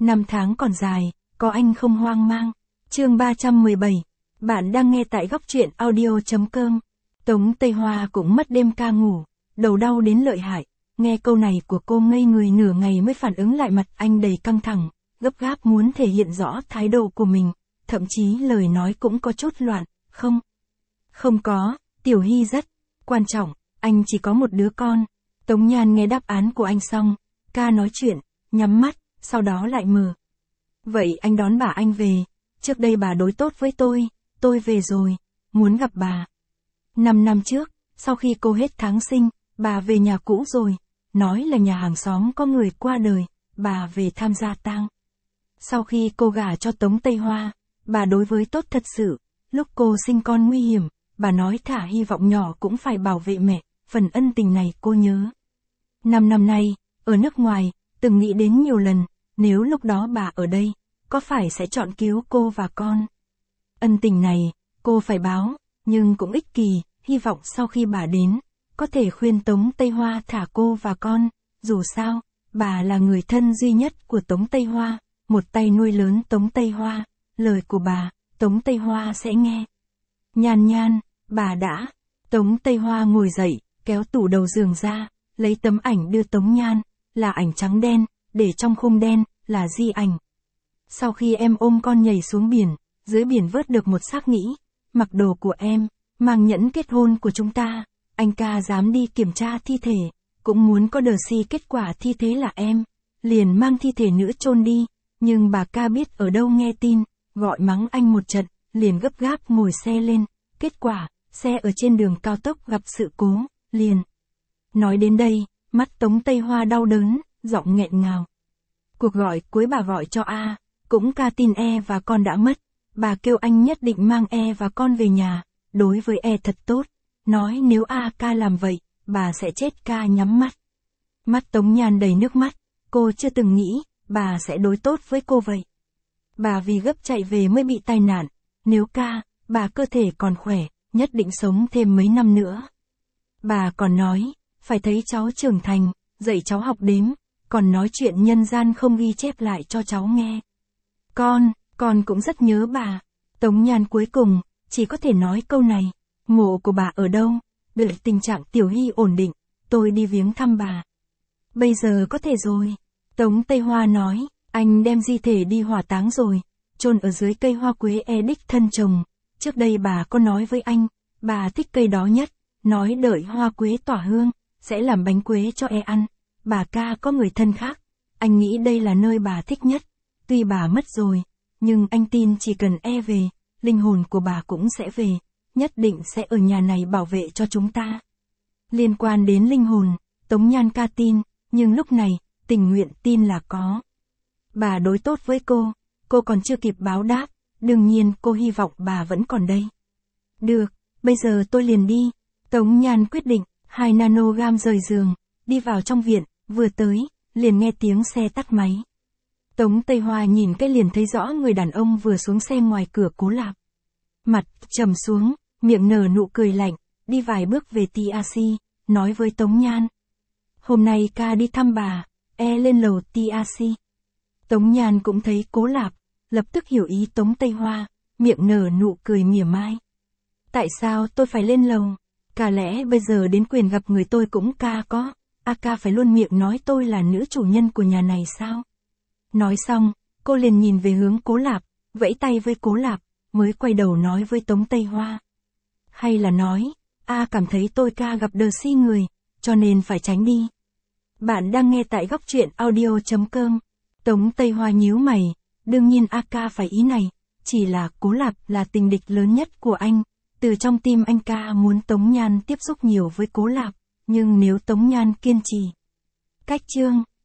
Năm tháng còn dài, có anh không hoang mang. Chương 317. Bạn đang nghe tại góc truyện audio.com. Tống Tây Hoa cũng mất đêm ca ngủ, đầu đau đến lợi hại. Nghe câu này của cô ngây người nửa ngày mới phản ứng lại, mặt anh đầy căng thẳng, gấp gáp muốn thể hiện rõ thái độ của mình, thậm chí lời nói cũng có chút loạn. Không có, Tiểu Hy rất quan trọng, anh chỉ có một đứa con. Tống Nhan nghe đáp án của anh xong, ca nói chuyện, nhắm mắt, sau đó lại mở. Vậy anh đón bà anh về, trước đây bà đối tốt với tôi về rồi, muốn gặp bà. 5 năm trước, sau khi cô hết tháng sinh, bà về nhà cũ rồi, nói là nhà hàng xóm có người qua đời, bà về tham gia tang. Sau khi cô gả cho Tống Tây Hoa, bà đối với tốt thật sự, lúc cô sinh con nguy hiểm, bà nói thả hy vọng nhỏ cũng phải bảo vệ mẹ, phần ân tình này cô nhớ. 5 năm nay, ở nước ngoài, từng nghĩ đến nhiều lần, nếu lúc đó bà ở đây, có phải sẽ chọn cứu cô và con. Ân tình này, cô phải báo, nhưng cũng ích kỷ, hy vọng sau khi bà đến, có thể khuyên Tống Tây Hoa thả cô và con, dù sao, bà là người thân duy nhất của Tống Tây Hoa, một tay nuôi lớn Tống Tây Hoa, lời của bà, Tống Tây Hoa sẽ nghe. Nhan, bà đã. Tống Tây Hoa ngồi dậy, kéo tủ đầu giường ra, lấy tấm ảnh đưa Tống Nhan, là ảnh trắng đen, để trong khung đen, là di ảnh. Sau khi em ôm con nhảy xuống biển, dưới biển vớt được một xác nghĩ, mặc đồ của em, mang nhẫn kết hôn của chúng ta, anh ca dám đi kiểm tra thi thể, cũng muốn có đờ si kết quả thi thế là em, liền mang thi thể nữa chôn đi, nhưng bà ca biết ở đâu nghe tin, gọi mắng anh một trận, liền gấp gáp ngồi xe lên, kết quả, xe ở trên đường cao tốc gặp sự cố, liền. Nói đến đây, mắt Tống Tây Hoa đau đớn, giọng nghẹn ngào. Cuộc gọi cuối bà gọi cho A, cũng ca tin E và con đã mất, bà kêu anh nhất định mang E và con về nhà, đối với E thật tốt, nói nếu A ca làm vậy, bà sẽ chết. Ca nhắm mắt. Mắt Tống Nhan đầy nước mắt, cô chưa từng nghĩ, bà sẽ đối tốt với cô vậy. Bà vì gấp chạy về mới bị tai nạn, nếu bà cơ thể còn khỏe, nhất định sống thêm mấy năm nữa. Bà còn nói, phải thấy cháu trưởng thành, dạy cháu học đếm, còn nói chuyện nhân gian không ghi chép lại cho cháu nghe. Con cũng rất nhớ bà. Tống Nhan cuối cùng, chỉ có thể nói câu này, mộ của bà ở đâu, đợi tình trạng Tiểu Hy ổn định, tôi đi viếng thăm bà. Bây giờ có thể rồi. Tống Tây Hoa nói, anh đem di thể đi hỏa táng rồi, chôn ở dưới cây hoa quế E đích thân trồng. Trước đây bà có nói với anh, bà thích cây đó nhất, nói đợi hoa quế tỏa hương, sẽ làm bánh quế cho E ăn. Bà ca có người thân khác, anh nghĩ đây là nơi bà thích nhất. Tuy bà mất rồi, nhưng anh tin chỉ cần E về, linh hồn của bà cũng sẽ về, nhất định sẽ ở nhà này bảo vệ cho chúng ta. Liên quan đến linh hồn, Tống Nhan ca tin, nhưng lúc này, tình nguyện tin là có. Bà đối tốt với cô còn chưa kịp báo đáp, đương nhiên cô hy vọng bà vẫn còn đây. Được, bây giờ tôi liền đi. Tống Nhan quyết định, 2 nanogam rời giường, đi vào trong viện, vừa tới, liền nghe tiếng xe tắt máy. Tống Tây Hoa nhìn cái liền thấy rõ người đàn ông vừa xuống xe ngoài cửa Cố Lạp. Mặt trầm xuống, miệng nở nụ cười lạnh, đi vài bước về TRC, nói với Tống Nhan. Hôm nay ca đi thăm bà, E lên lầu TRC. Tống Nhan cũng thấy Cố Lạp, lập tức hiểu ý Tống Tây Hoa, miệng nở nụ cười mỉa mai. Tại sao tôi phải lên lầu? Cả lẽ bây giờ đến quyền gặp người tôi cũng ca có, ca phải luôn miệng nói tôi là nữ chủ nhân của nhà này sao? Nói xong, cô liền nhìn về hướng Cố Lạp, vẫy tay với Cố Lạp, mới quay đầu nói với Tống Tây Hoa. Hay là nói, cảm thấy tôi ca gặp đờ si người, cho nên phải tránh đi. Bạn đang nghe tại góc truyện audio.com. Tống Tây Hoa nhíu mày, đương nhiên ca phải ý này, chỉ là Cố Lạp là tình địch lớn nhất của anh, từ trong tim anh ca muốn Tống Nhan tiếp xúc nhiều với Cố Lạp, nhưng nếu Tống Nhan kiên trì. Cách chương